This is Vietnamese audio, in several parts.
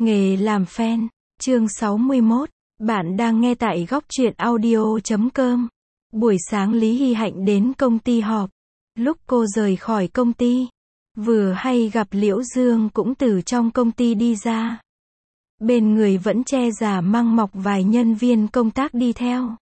Nghề làm fan, chương 61, bạn đang nghe tại góc truyện audio.com. Buổi sáng Lý Hy Hạnh đến công ty họp. Lúc cô rời khỏi công ty, vừa hay gặp Liễu Dương cũng từ trong công ty đi ra. Bên người vẫn che giả măng mọc vài nhân viên công tác đi theo.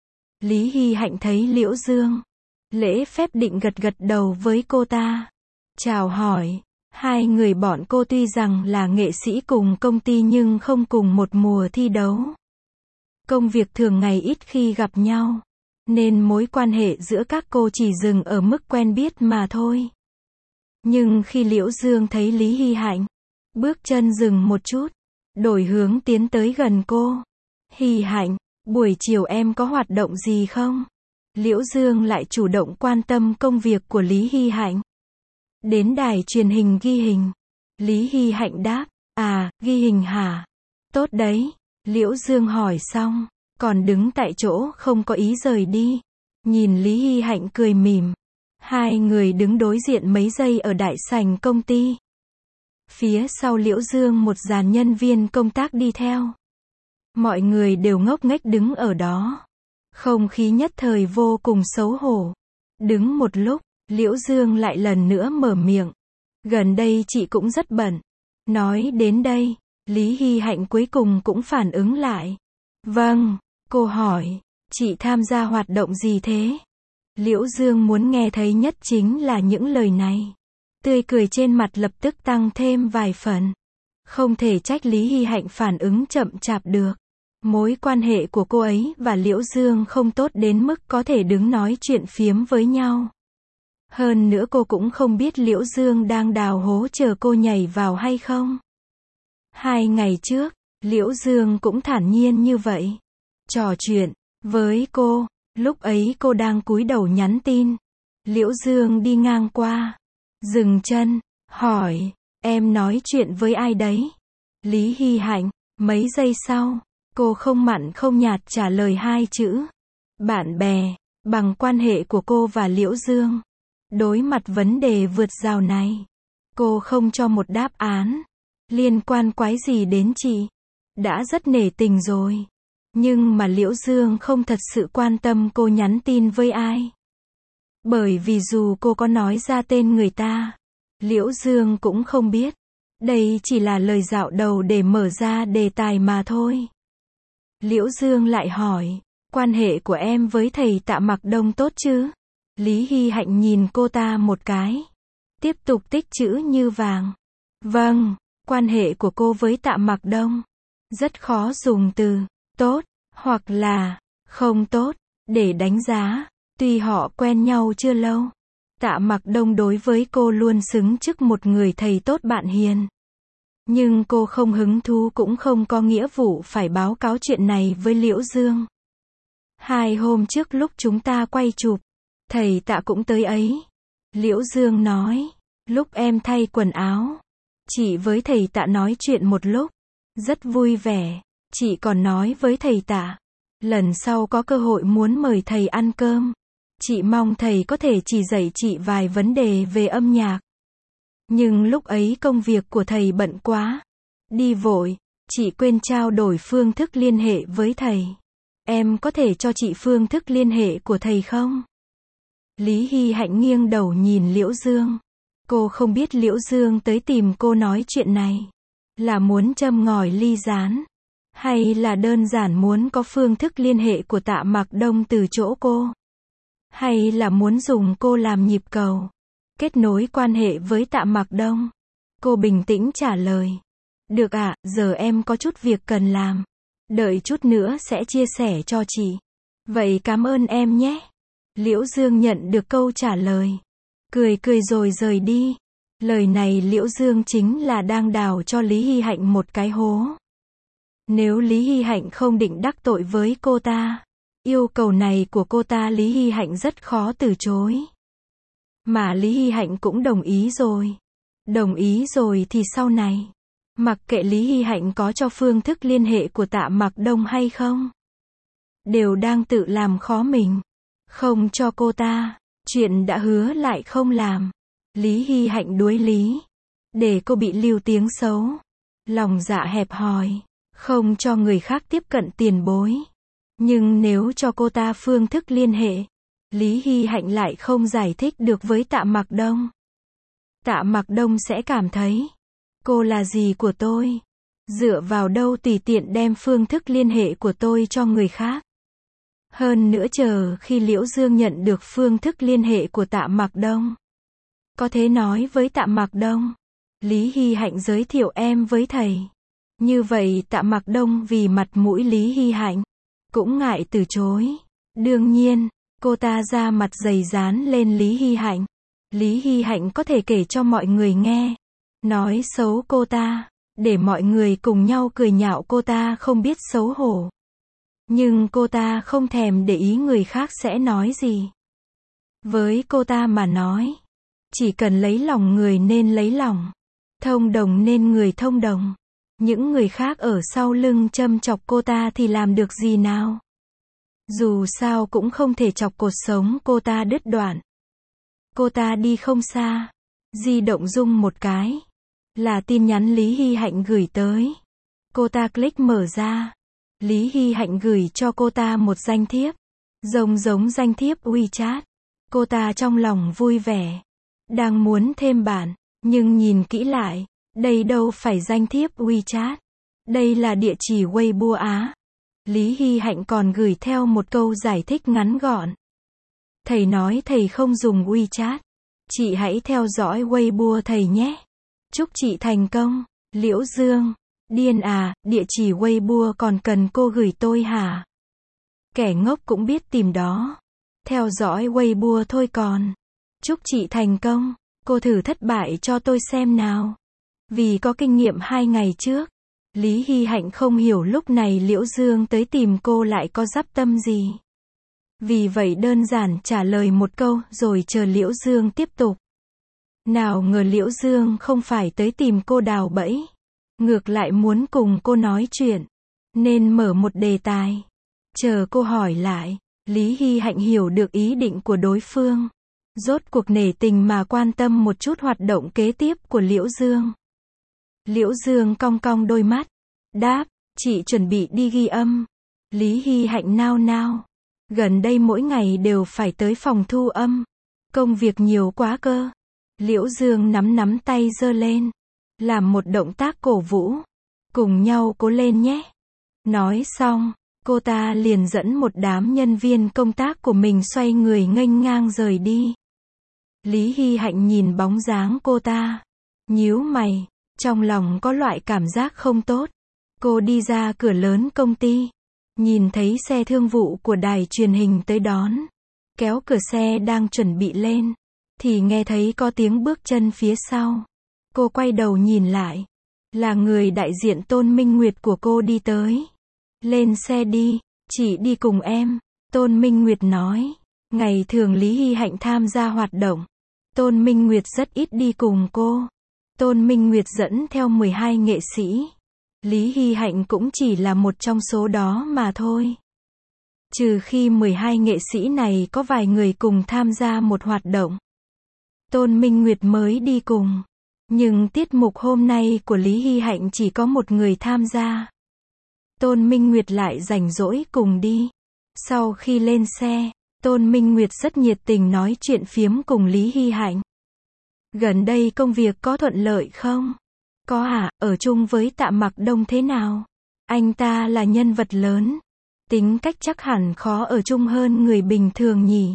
Lý Hy Hạnh thấy Liễu Dương, lễ phép định gật gật đầu với cô ta. Chào hỏi. Hai người bọn cô tuy rằng là nghệ sĩ cùng công ty nhưng không cùng một mùa thi đấu. Công việc thường ngày ít khi gặp nhau, nên mối quan hệ giữa các cô chỉ dừng ở mức quen biết mà thôi. Nhưng khi Liễu Dương thấy Lý Hy Hạnh, bước chân dừng một chút, đổi hướng tiến tới gần cô. Hy Hạnh, buổi chiều em có hoạt động gì không? Liễu Dương lại chủ động quan tâm công việc của Lý Hy Hạnh. Đến đài truyền hình ghi hình. Lý Hy Hạnh đáp, ghi hình hả? Tốt đấy. Liễu Dương hỏi xong, còn đứng tại chỗ không có ý rời đi. Nhìn Lý Hy Hạnh cười mỉm. Hai người đứng đối diện mấy giây ở đại sảnh công ty. Phía sau Liễu Dương một dàn nhân viên công tác đi theo. Mọi người đều ngốc nghếch đứng ở đó. Không khí nhất thời vô cùng xấu hổ. Đứng một lúc, Liễu Dương lại lần nữa mở miệng. Gần đây chị cũng rất bận. Nói đến đây, Lý Hy Hạnh cuối cùng cũng phản ứng lại. Vâng, cô hỏi, chị tham gia hoạt động gì thế? Liễu Dương muốn nghe thấy nhất chính là những lời này. Tươi cười trên mặt lập tức tăng thêm vài phần. Không thể trách Lý Hy Hạnh phản ứng chậm chạp được. Mối quan hệ của cô ấy và Liễu Dương không tốt đến mức có thể đứng nói chuyện phiếm với nhau. Hơn nữa cô cũng không biết Liễu Dương đang đào hố chờ cô nhảy vào hay không. 2 ngày trước, Liễu Dương cũng thản nhiên như vậy. Trò chuyện với cô, lúc ấy cô đang cúi đầu nhắn tin. Liễu Dương đi ngang qua, dừng chân, hỏi, em nói chuyện với ai đấy? Lý Hy Hạnh, mấy giây sau, cô không mặn không nhạt trả lời 2 chữ. Bạn bè, bằng quan hệ của cô và Liễu Dương. Đối mặt vấn đề vượt rào này, cô không cho một đáp án. Liên quan quái gì đến chị? Đã rất nể tình rồi. Nhưng mà Liễu Dương không thật sự quan tâm cô nhắn tin với ai. Bởi vì dù cô có nói ra tên người ta, Liễu Dương cũng không biết. Đây chỉ là lời dạo đầu để mở ra đề tài mà thôi. Liễu Dương lại hỏi, quan hệ của em với thầy Tạ Mặc Đông tốt chứ? Lý Hy Hạnh nhìn cô ta một cái. Tiếp tục tích chữ như vàng. Vâng, quan hệ của cô với Tạ Mặc Đông. Rất khó dùng từ tốt, hoặc là không tốt, để đánh giá. Tuy họ quen nhau chưa lâu. Tạ Mặc Đông đối với cô luôn xứng chức một người thầy tốt bạn hiền. Nhưng cô không hứng thú cũng không có nghĩa vụ phải báo cáo chuyện này với Liễu Dương. 2 hôm trước lúc chúng ta quay chụp, thầy Tạ cũng tới ấy. Liễu Dương nói, lúc em thay quần áo, chị với thầy Tạ nói chuyện một lúc, rất vui vẻ. Chị còn nói với thầy Tạ, lần sau có cơ hội muốn mời thầy ăn cơm. Chị mong thầy có thể chỉ dạy chị vài vấn đề về âm nhạc. Nhưng lúc ấy công việc của thầy bận quá, đi vội, chị quên trao đổi phương thức liên hệ với thầy. Em có thể cho chị phương thức liên hệ của thầy không? Lý Hy Hạnh nghiêng đầu nhìn Liễu Dương. Cô không biết Liễu Dương tới tìm cô nói chuyện này là muốn châm ngòi ly gián, hay là đơn giản muốn có phương thức liên hệ của Tạ Mặc Đông từ chỗ cô, hay là muốn dùng cô làm nhịp cầu, kết nối quan hệ với Tạ Mặc Đông. Cô bình tĩnh trả lời. Được ạ, giờ em có chút việc cần làm. Đợi chút nữa sẽ chia sẻ cho chị. Vậy cảm ơn em nhé. Liễu Dương nhận được câu trả lời. Cười cười rồi rời đi. Lời này Liễu Dương chính là đang đào cho Lý Hy Hạnh một cái hố. Nếu Lý Hy Hạnh không định đắc tội với cô ta, yêu cầu này của cô ta Lý Hy Hạnh rất khó từ chối. Mà Lý Hy Hạnh cũng đồng ý rồi. Đồng ý rồi thì sau này, mặc kệ Lý Hy Hạnh có cho phương thức liên hệ của Tạ Mặc Đông hay không, đều đang tự làm khó mình. Không cho cô ta, chuyện đã hứa lại không làm. Lý Hy Hạnh đuối lý, để cô bị lưu tiếng xấu. lòng dạ hẹp hòi, không cho người khác tiếp cận tiền bối. Nhưng nếu cho cô ta phương thức liên hệ, Lý Hy Hạnh lại không giải thích được với Tạ Mặc Đông. Tạ Mặc Đông sẽ cảm thấy, cô là gì của tôi? Dựa vào đâu tùy tiện đem phương thức liên hệ của tôi cho người khác? Hơn nữa chờ khi Liễu Dương nhận được phương thức liên hệ của Tạ Mặc Đông, có thể nói với Tạ Mặc Đông, Lý Hy Hạnh giới thiệu em với thầy. Như vậy Tạ Mặc Đông vì mặt mũi Lý Hy Hạnh, cũng ngại từ chối. Đương nhiên, cô ta ra mặt dày dán lên Lý Hy Hạnh. Lý Hy Hạnh có thể kể cho mọi người nghe, nói xấu cô ta, để mọi người cùng nhau cười nhạo cô ta không biết xấu hổ. Nhưng cô ta không thèm để ý người khác sẽ nói gì. Với cô ta mà nói, chỉ cần lấy lòng người nên lấy lòng, thông đồng nên người thông đồng. Những người khác ở sau lưng châm chọc cô ta thì làm được gì nào? Dù sao cũng không thể chọc cột sống cô ta đứt đoạn. Cô ta đi không xa, di động rung một cái, là tin nhắn Lý Hy Hạnh gửi tới. Cô ta click mở ra, Lý Hy Hạnh gửi cho cô ta một danh thiếp, giống danh thiếp WeChat. Cô ta trong lòng vui vẻ, đang muốn thêm bạn, nhưng nhìn kỹ lại, đây đâu phải danh thiếp WeChat, đây là địa chỉ Weibo Á. Lý Hy Hạnh còn gửi theo một câu giải thích ngắn gọn. Thầy nói thầy không dùng WeChat, chị hãy theo dõi Weibo thầy nhé. Chúc chị thành công. Liễu Dương, điên à, địa chỉ Weibo còn cần cô gửi tôi hả? Kẻ ngốc cũng biết tìm đó. Theo dõi Weibo thôi còn. Chúc chị thành công, cô thử thất bại cho tôi xem nào. Vì có kinh nghiệm 2 ngày trước, Lý Hy Hạnh không hiểu lúc này Liễu Dương tới tìm cô lại có dắp tâm gì. Vì vậy đơn giản trả lời một câu rồi chờ Liễu Dương tiếp tục. Nào ngờ Liễu Dương không phải tới tìm cô đào bẫy, ngược lại muốn cùng cô nói chuyện, nên mở một đề tài. Chờ cô hỏi lại, Lý Hy Hạnh hiểu được ý định của đối phương. Rốt cuộc nể tình mà quan tâm một chút hoạt động kế tiếp của Liễu Dương. Liễu Dương cong cong đôi mắt, đáp, chị chuẩn bị đi ghi âm. Lý Hy Hạnh nao nao, gần đây mỗi ngày đều phải tới phòng thu âm, công việc nhiều quá cơ. Liễu Dương nắm tay giơ lên, làm một động tác cổ vũ, cùng nhau cố lên nhé. Nói xong, cô ta liền dẫn một đám nhân viên công tác của mình xoay người nghênh ngang rời đi. Lý Hy Hạnh nhìn bóng dáng cô ta, nhíu mày, trong lòng có loại cảm giác không tốt. Cô đi ra cửa lớn công ty, nhìn thấy xe thương vụ của đài truyền hình tới đón. Kéo cửa xe đang chuẩn bị lên, thì nghe thấy có tiếng bước chân phía sau. Cô quay đầu nhìn lại, là người đại diện Tôn Minh Nguyệt của cô đi tới. Lên xe đi, chị đi cùng em, Tôn Minh Nguyệt nói. Ngày thường Lý Hy Hạnh tham gia hoạt động, Tôn Minh Nguyệt rất ít đi cùng cô. Tôn Minh Nguyệt dẫn theo 12 nghệ sĩ. Lý Hy Hạnh cũng chỉ là một trong số đó mà thôi. Trừ khi 12 nghệ sĩ này có vài người cùng tham gia một hoạt động, Tôn Minh Nguyệt mới đi cùng. Nhưng tiết mục hôm nay của Lý Hy Hạnh chỉ có một người tham gia. Tôn Minh Nguyệt lại rảnh rỗi cùng đi. Sau khi lên xe, Tôn Minh Nguyệt rất nhiệt tình nói chuyện phiếm cùng Lý Hy Hạnh. Gần đây công việc có thuận lợi không? Có à, ở chung với Tạ Mặc Đông thế nào? Anh ta là nhân vật lớn, tính cách chắc hẳn khó ở chung hơn người bình thường nhỉ?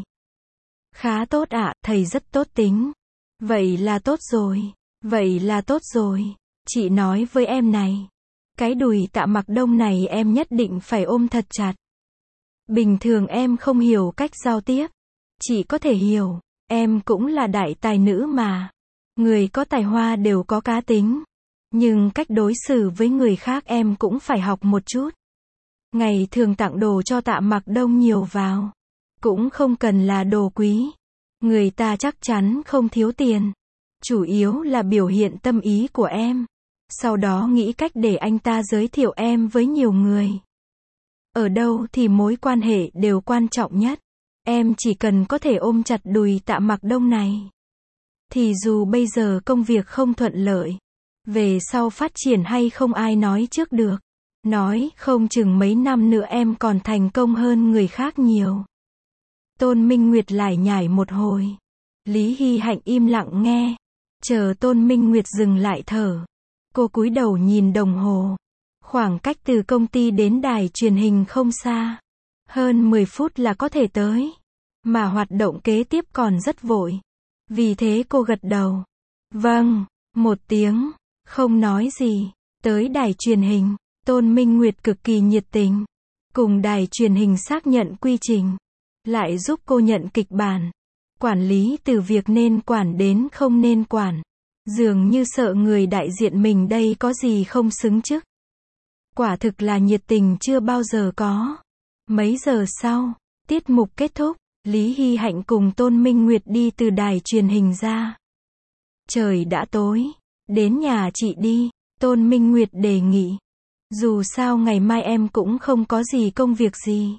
Khá tốt ạ, thầy rất tốt tính. Vậy là tốt rồi, vậy là tốt rồi. Chị nói với em này, cái đùi Tạ Mặc Đông này em nhất định phải ôm thật chặt. Bình thường em không hiểu cách giao tiếp, chị có thể hiểu, em cũng là đại tài nữ mà. Người có tài hoa đều có cá tính, nhưng cách đối xử với người khác em cũng phải học một chút. Ngày thường tặng đồ cho Tạ Mặc Đông nhiều vào, cũng không cần là đồ quý. Người ta chắc chắn không thiếu tiền. Chủ yếu là biểu hiện tâm ý của em. Sau đó nghĩ cách để anh ta giới thiệu em với nhiều người. Ở đâu thì mối quan hệ đều quan trọng nhất. Em chỉ cần có thể ôm chặt đùi Tạ Mặc Đông này, thì dù bây giờ công việc không thuận lợi, Về sau phát triển hay không ai nói trước được. Nói không chừng mấy năm nữa em còn thành công hơn người khác nhiều. Tôn Minh Nguyệt lải nhải một hồi. Lý Hy Hạnh im lặng nghe. Chờ Tôn Minh Nguyệt dừng lại thở. Cô cúi đầu nhìn đồng hồ. Khoảng cách từ công ty đến đài truyền hình không xa. Hơn 10 phút là có thể tới. Mà hoạt động kế tiếp còn rất vội. Vì thế cô gật đầu. Vâng, một tiếng. Không nói gì. Tới đài truyền hình. Tôn Minh Nguyệt cực kỳ nhiệt tình. Cùng đài truyền hình xác nhận quy trình. Lại giúp cô nhận kịch bản. Quản lý từ việc nên quản đến không nên quản. Dường như sợ người đại diện mình đây có gì không xứng chức. Quả thực là nhiệt tình chưa bao giờ có. Mấy giờ sau, tiết mục kết thúc, Lý Hy Hạnh cùng Tôn Minh Nguyệt đi từ đài truyền hình ra. Trời đã tối, đến nhà chị đi, Tôn Minh Nguyệt đề nghị. Dù sao ngày mai em cũng không có gì công việc gì.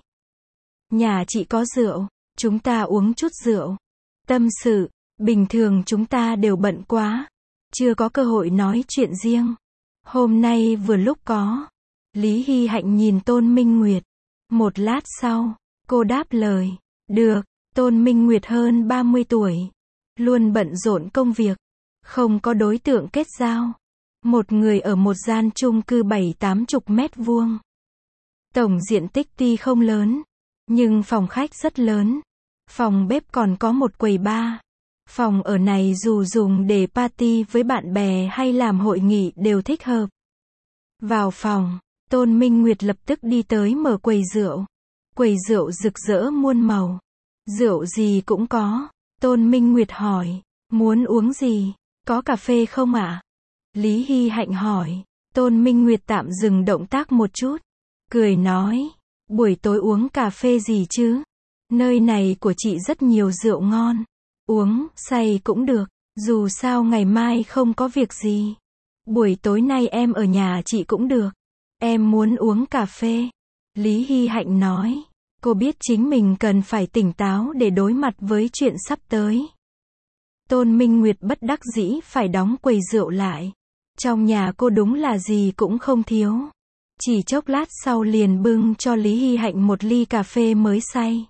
Nhà chị có rượu, chúng ta uống chút rượu. Tâm sự, bình thường chúng ta đều bận quá. Chưa có cơ hội nói chuyện riêng. Hôm nay vừa lúc có. Lý Hy Hạnh nhìn Tôn Minh Nguyệt. Một lát sau, cô đáp lời. Được, Tôn Minh Nguyệt hơn 30 tuổi. Luôn bận rộn công việc. Không có đối tượng kết giao. Một người ở một gian chung cư 7-80 mét vuông. Tổng diện tích tuy không lớn, nhưng phòng khách rất lớn. Phòng bếp còn có một quầy bar. Phòng ở này dù dùng để party với bạn bè hay làm hội nghị đều thích hợp. Vào phòng, Tôn Minh Nguyệt lập tức đi tới mở quầy rượu. Quầy rượu rực rỡ muôn màu. Rượu gì cũng có. Tôn Minh Nguyệt hỏi, muốn uống gì? Có cà phê không ạ? Lý Hy Hạnh hỏi. Tôn Minh Nguyệt tạm dừng động tác một chút. Cười nói, buổi tối uống cà phê gì chứ? Nơi này của chị rất nhiều rượu ngon. Uống, say cũng được. Dù sao ngày mai không có việc gì. Buổi tối nay em ở nhà chị cũng được. Em muốn uống cà phê. Lý Hy Hạnh nói. Cô biết chính mình cần phải tỉnh táo để đối mặt với chuyện sắp tới. Tôn Minh Nguyệt bất đắc dĩ phải đóng quầy rượu lại. Trong nhà cô đúng là gì cũng không thiếu. Chỉ chốc lát sau liền bưng cho Lý Hy Hạnh một ly cà phê mới xay.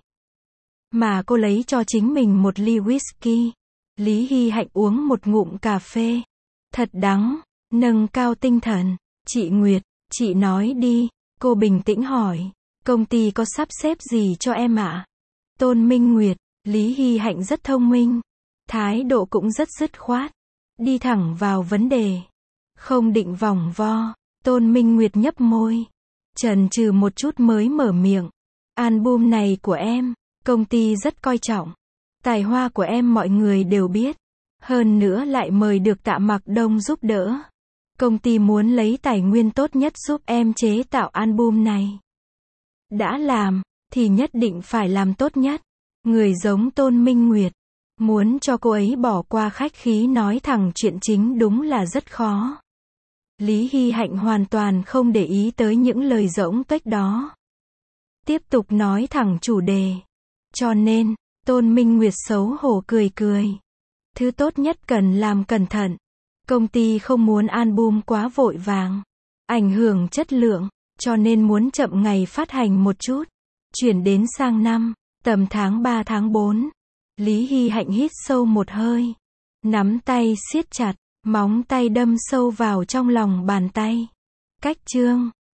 Mà cô lấy cho chính mình một ly whisky. Lý Hy Hạnh uống một ngụm cà phê. Thật đắng, nâng cao tinh thần. Chị Nguyệt, chị nói đi. Cô bình tĩnh hỏi. Công ty có sắp xếp gì cho em ạ? Tôn Minh Nguyệt, Lý Hy Hạnh rất thông minh. Thái độ cũng rất dứt khoát. Đi thẳng vào vấn đề. Không định vòng vo. Tôn Minh Nguyệt nhấp môi. Chần chừ một chút mới mở miệng. Album này của em, công ty rất coi trọng. Tài hoa của em mọi người đều biết. Hơn nữa lại mời được Tạ Mặc Đông giúp đỡ. Công ty muốn lấy tài nguyên tốt nhất giúp em chế tạo album này. Đã làm, thì nhất định phải làm tốt nhất. Người giống Tôn Minh Nguyệt. Muốn cho cô ấy bỏ qua khách khí nói thẳng chuyện chính đúng là rất khó. Lý Hy Hạnh hoàn toàn không để ý tới những lời giỡn tuếch đó. Tiếp tục nói thẳng chủ đề. Cho nên, Tôn Minh Nguyệt xấu hổ cười cười. Thứ tốt nhất cần làm cẩn thận. Công ty không muốn album quá vội vàng. Ảnh hưởng chất lượng. Cho nên muốn chậm ngày phát hành một chút. Chuyển đến sang năm, tầm tháng 3 tháng 4. Lý Hy Hạnh hít sâu một hơi. Nắm tay siết chặt. Móng tay đâm sâu vào trong lòng bàn tay. Cách chương